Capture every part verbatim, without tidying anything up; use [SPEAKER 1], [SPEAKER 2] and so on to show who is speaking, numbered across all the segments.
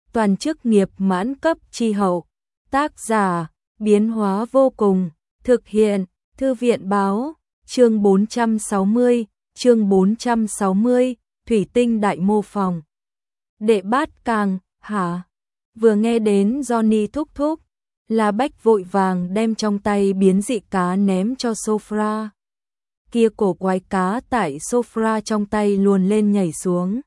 [SPEAKER 1] toàn chức nghiệp mãn cấp chi hậu. Tác giả, biến hóa vô cùng, thực hiện, Thư viện báo, chương bốn trăm sáu mươi, chương bốn trăm sáu mươi, thủy tinh đại mô phòng. Đệ bát càng, hả? Vừa nghe đến Johnny thúc thúc, La Bách vội vàng đem trong tay biến dị cá ném cho Sofra. Kia cổ quái cá tại Sofra trong tay luồn lên nhảy xuống.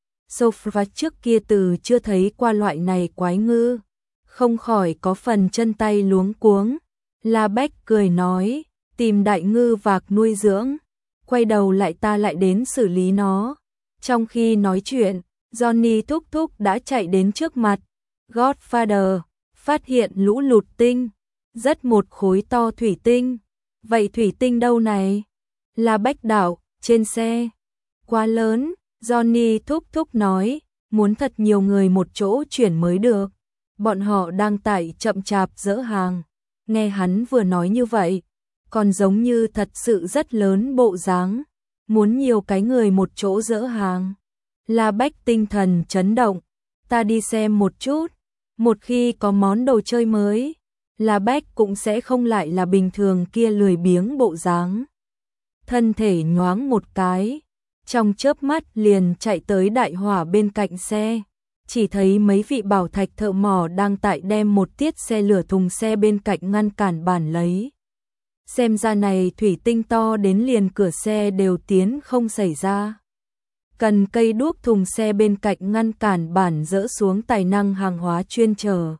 [SPEAKER 1] Sofra trước kia từ chưa thấy qua loại này quái ngư, không khỏi có phần chân tay luống cuống. La Bách cười nói, tìm đại ngư vạc nuôi dưỡng, quay đầu lại ta lại đến xử lý nó. Trong khi nói chuyện, Johnny thúc thúc đã chạy đến trước mặt. Godfather phát hiện lũ lụt tinh, rất một khối to thủy tinh. Vậy thủy tinh đâu này? La Bách đảo, trên xe. Quá lớn, Johnny thúc thúc nói, muốn thật nhiều người một chỗ chuyển mới được. Bọn họ đang tại chậm chạp dỡ hàng. Nghe hắn vừa nói như vậy, còn giống như thật sự rất lớn bộ dáng, muốn nhiều cái người một chỗ dỡ hàng. La Bách tinh thần chấn động, ta đi xem một chút, một khi có món đồ chơi mới, La Bách cũng sẽ không lại là bình thường kia lười biếng bộ dáng. Thân thể nhoáng một cái, trong chớp mắt liền chạy tới đại hỏa bên cạnh xe, chỉ thấy mấy vị bảo thạch thợ mỏ đang tại đem một tiết xe lửa thùng xe bên cạnh ngăn cản bản lấy. Xem ra này thủy tinh to đến liền cửa xe đều tiến không xảy ra. Cần cây đuốc thùng xe bên cạnh ngăn cản bản dỡ xuống tài năng hàng hóa chuyên chở.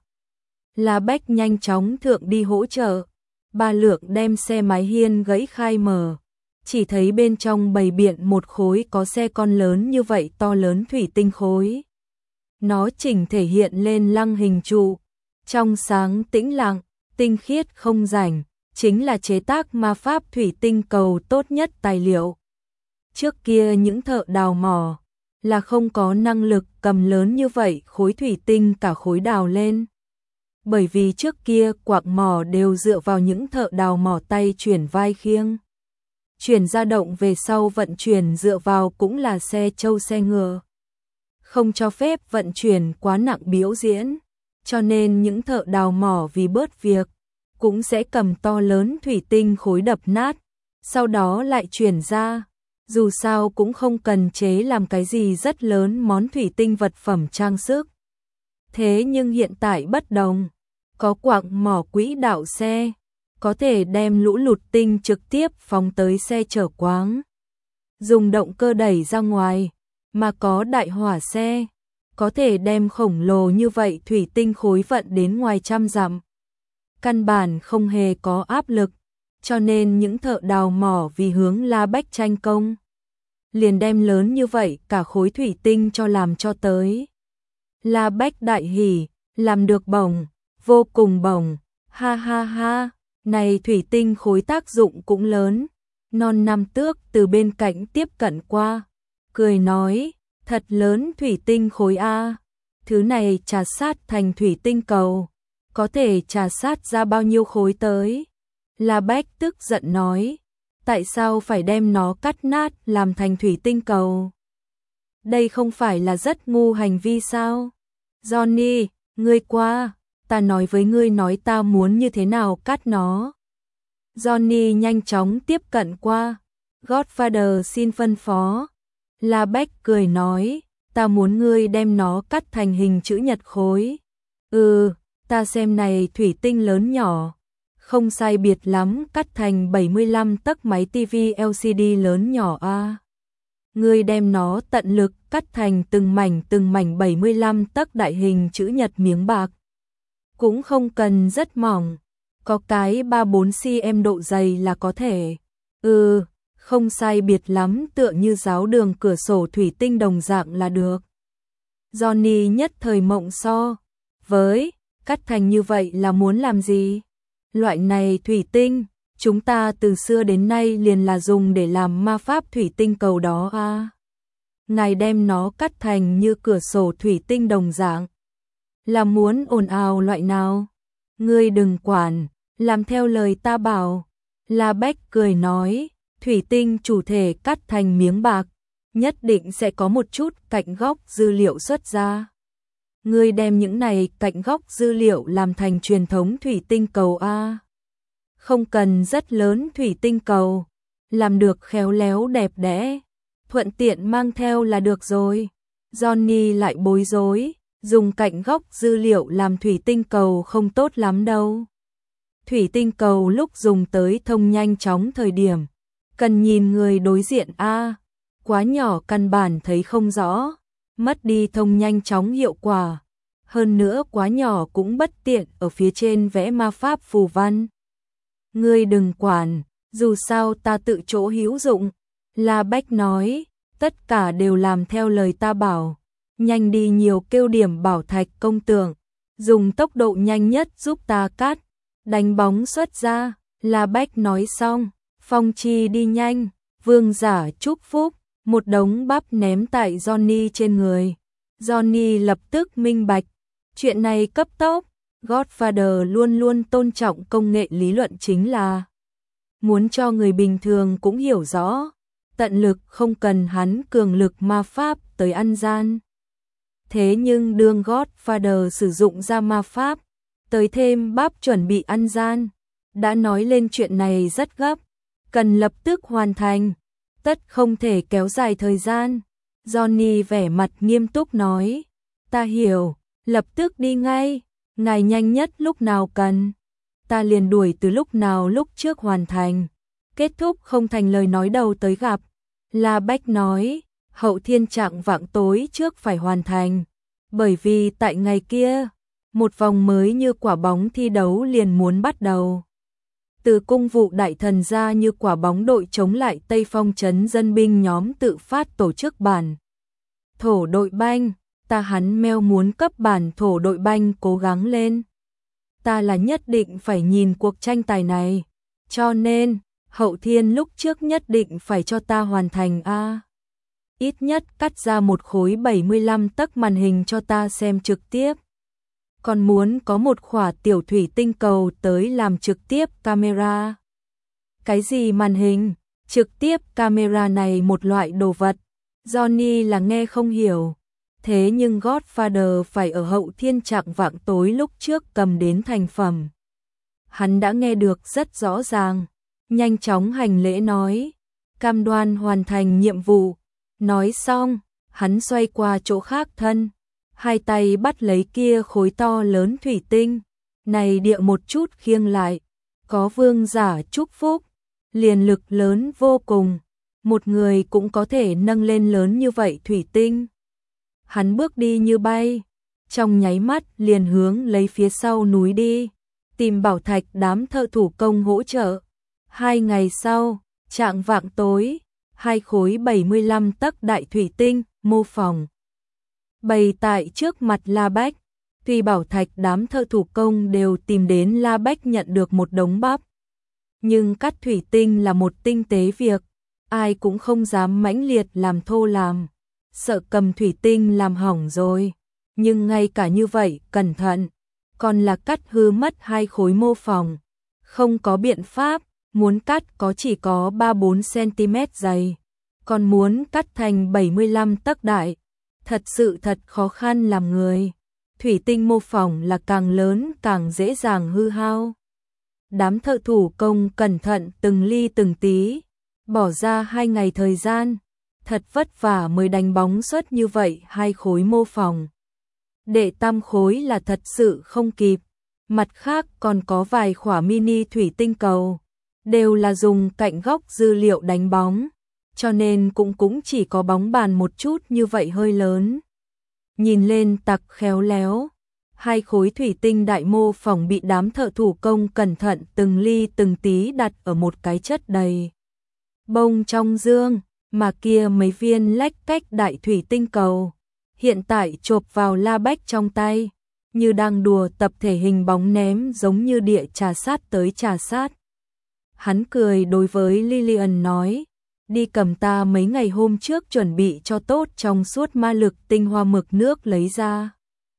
[SPEAKER 1] La Bách nhanh chóng thượng đi hỗ trợ. Ba Lượng đem xe mái hiên gãy khai mở. Chỉ thấy bên trong bày biện một khối có xe con lớn như vậy to lớn thủy tinh khối. Nó chỉnh thể hiện lên lăng hình trụ. Trong sáng tĩnh lặng, tinh khiết không rảnh, chính là chế tác ma pháp thủy tinh cầu tốt nhất tài liệu. Trước kia những thợ đào mỏ là không có năng lực cầm lớn như vậy khối thủy tinh cả khối đào lên. Bởi vì trước kia quặng mỏ đều dựa vào những thợ đào mỏ tay chuyển vai khiêng. Chuyển ra động về sau vận chuyển dựa vào cũng là xe trâu xe ngựa. Không cho phép vận chuyển quá nặng biểu diễn, cho nên những thợ đào mỏ vì bớt việc, cũng sẽ cầm to lớn thủy tinh khối đập nát, sau đó lại chuyển ra. Dù sao cũng không cần chế làm cái gì rất lớn món thủy tinh vật phẩm trang sức. Thế nhưng hiện tại bất đồng, có quặng mỏ quỹ đạo xe, có thể đem lũ lụt tinh trực tiếp phóng tới xe chở quáng. Dùng động cơ đẩy ra ngoài, mà có đại hỏa xe, có thể đem khổng lồ như vậy thủy tinh khối vận đến ngoài trăm dặm. Căn bản không hề có áp lực, cho nên những thợ đào mỏ vì hướng La Bách tranh công, liền đem lớn như vậy cả khối thủy tinh cho làm cho tới. La Bách đại hỉ, làm được bổng, vô cùng bổng, ha ha ha, này thủy tinh khối tác dụng cũng lớn. Non Nam Tước từ bên cạnh tiếp cận qua, cười nói, thật lớn thủy tinh khối A, thứ này trà sát thành thủy tinh cầu, có thể trà sát ra bao nhiêu khối tới. La Bách tức giận nói, tại sao phải đem nó cắt nát làm thành thủy tinh cầu? Đây không phải là rất ngu hành vi sao? Johnny, ngươi qua, ta nói với ngươi nói ta muốn như thế nào cắt nó. Johnny nhanh chóng tiếp cận qua, Godfather xin phân phó. La Bách cười nói, ta muốn ngươi đem nó cắt thành hình chữ nhật khối. Ừ, ta xem này thủy tinh lớn nhỏ, không sai biệt lắm cắt thành bảy mươi lăm tấc máy tivi L C D lớn nhỏ a. Ngươi đem nó tận lực cắt thành từng mảnh từng mảnh bảy mươi lăm tấc đại hình chữ nhật miếng bạc. Cũng không cần rất mỏng, có cái ba bốn xăng-ti-mét độ dày là có thể. Ừ, không sai biệt lắm tựa như giáo đường cửa sổ thủy tinh đồng dạng là được. Johnny nhất thời mộng so, với, cắt thành như vậy là muốn làm gì? Loại này thủy tinh, chúng ta từ xưa đến nay liền là dùng để làm ma pháp thủy tinh cầu đó a. À. Ngài đem nó cắt thành như cửa sổ thủy tinh đồng dạng, là muốn ồn ào loại nào? Ngươi đừng quản, làm theo lời ta bảo. La Bách cười nói, thủy tinh chủ thể cắt thành miếng bạc, nhất định sẽ có một chút cạnh góc dư liệu xuất ra. Ngươi đem những này cạnh góc dư liệu làm thành truyền thống thủy tinh cầu a. Không cần rất lớn thủy tinh cầu, làm được khéo léo đẹp đẽ, thuận tiện mang theo là được rồi. Johnny lại bối rối, dùng cạnh góc dư liệu làm thủy tinh cầu không tốt lắm đâu. Thủy tinh cầu lúc dùng tới thông nhanh chóng thời điểm, cần nhìn người đối diện a, quá nhỏ căn bản thấy không rõ, mất đi thông nhanh chóng hiệu quả. Hơn nữa quá nhỏ cũng bất tiện ở phía trên vẽ ma pháp phù văn. Ngươi đừng quản, dù sao ta tự chỗ hữu dụng. La Bách nói, tất cả đều làm theo lời ta bảo. Nhanh đi nhiều kêu điểm bảo thạch công tượng, dùng tốc độ nhanh nhất giúp ta cắt, đánh bóng xuất ra. La Bách nói xong, Phong Chi đi nhanh, vương giả chúc phúc, một đống bắp ném tại Johnny trên người. Johnny lập tức minh bạch, chuyện này cấp tốc. Godfather luôn luôn tôn trọng công nghệ lý luận chính là muốn cho người bình thường cũng hiểu rõ, tận lực không cần hắn cường lực ma pháp tới ăn gian. Thế nhưng đương Godfather sử dụng ra ma pháp, tới thêm bắp chuẩn bị ăn gian, đã nói lên chuyện này rất gấp, cần lập tức hoàn thành, tất không thể kéo dài thời gian. Johnny vẻ mặt nghiêm túc nói, ta hiểu, lập tức đi ngay, ngài nhanh nhất lúc nào cần, ta liền đuổi từ lúc nào lúc trước hoàn thành, kết thúc không thành lời nói đầu tới gặp. La Bách nói, hậu thiên trạng vạng tối trước phải hoàn thành, bởi vì tại ngày kia, một vòng mới như quả bóng thi đấu liền muốn bắt đầu. Từ cung vụ đại thần ra như quả bóng đội chống lại Tây Phong trấn dân binh nhóm tự phát tổ chức bản thổ đội banh, ta hắn meo muốn cấp bản thổ đội banh cố gắng lên. Ta là nhất định phải nhìn cuộc tranh tài này, cho nên hậu thiên lúc trước nhất định phải cho ta hoàn thành a. Ít nhất cắt ra một khối bảy mươi lăm tấc màn hình cho ta xem trực tiếp. Còn muốn có một khỏa tiểu thủy tinh cầu tới làm trực tiếp camera. Cái gì màn hình? Trực tiếp camera này một loại đồ vật. Johnny là nghe không hiểu. Thế nhưng Godfather phải ở hậu thiên trạng vạng tối lúc trước cầm đến thành phẩm. Hắn đã nghe được rất rõ ràng. Nhanh chóng hành lễ nói. Cam đoan hoàn thành nhiệm vụ. Nói xong, hắn xoay qua chỗ khác thân. Hai tay bắt lấy kia khối to lớn thủy tinh. Này địa một chút khiêng lại. Có vương giả chúc phúc. Liền lực lớn vô cùng. Một người cũng có thể nâng lên lớn như vậy thủy tinh. Hắn bước đi như bay. Trong nháy mắt liền hướng lấy phía sau núi đi. Tìm bảo thạch đám thợ thủ công hỗ trợ. Hai ngày sau, trạng vạng tối. Hai khối bảy mươi lăm tấc đại thủy tinh, mô phỏng. Bày tại trước mặt La Bách. Tuy bảo thạch đám thợ thủ công đều tìm đến La Bách nhận được một đống bắp. Nhưng cắt thủy tinh là một tinh tế việc. Ai cũng không dám mãnh liệt làm thô làm. Sợ cầm thủy tinh làm hỏng rồi. Nhưng ngay cả như vậy, cẩn thận. Còn là cắt hư mất hai khối mô phỏng. Không có biện pháp. Muốn cắt có chỉ có ba bốn xăng-ti-mét dày. Còn muốn cắt thành bảy mươi lăm tấc đại. Thật sự thật khó khăn làm người. Thủy tinh mô phỏng là càng lớn càng dễ dàng hư hao. Đám thợ thủ công cẩn thận từng ly từng tí. Bỏ ra hai ngày thời gian. Thật vất vả mới đánh bóng xuất như vậy hai khối mô phỏng. Để tam khối là thật sự không kịp. Mặt khác còn có vài khỏa mini thủy tinh cầu. Đều là dùng cạnh góc dư liệu đánh bóng. Cho nên cũng cũng chỉ có bóng bàn một chút như vậy hơi lớn. Nhìn lên tặc khéo léo. Hai khối thủy tinh đại mô phỏng bị đám thợ thủ công cẩn thận từng ly từng tí đặt ở một cái chất đầy bông trong dương. Mà kia mấy viên lách cách đại thủy tinh cầu. Hiện tại chộp vào La Bách trong tay. Như đang đùa tập thể hình bóng ném giống như địa trà sát tới trà sát. Hắn cười đối với Lillian nói. Đi cầm ta mấy ngày hôm trước chuẩn bị cho tốt trong suốt ma lực tinh hoa mực nước lấy ra.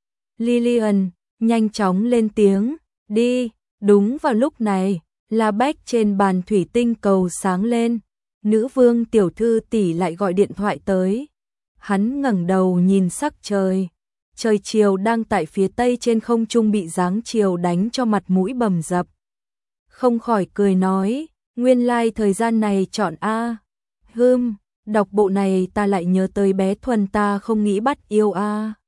[SPEAKER 1] Lillian nhanh chóng lên tiếng. Đi. Đúng vào lúc này, La Bách trên bàn thủy tinh cầu sáng lên. Nữ vương tiểu thư tỷ lại gọi điện thoại tới. Hắn ngẩng đầu nhìn sắc trời. trời chiều đang tại phía tây trên không trung bị dáng chiều đánh cho mặt mũi bầm dập. Không khỏi cười nói, nguyên lai like thời gian này chọn A. Hưm, đọc bộ này ta lại nhớ tới bé Thuần ta không nghĩ bắt yêu A.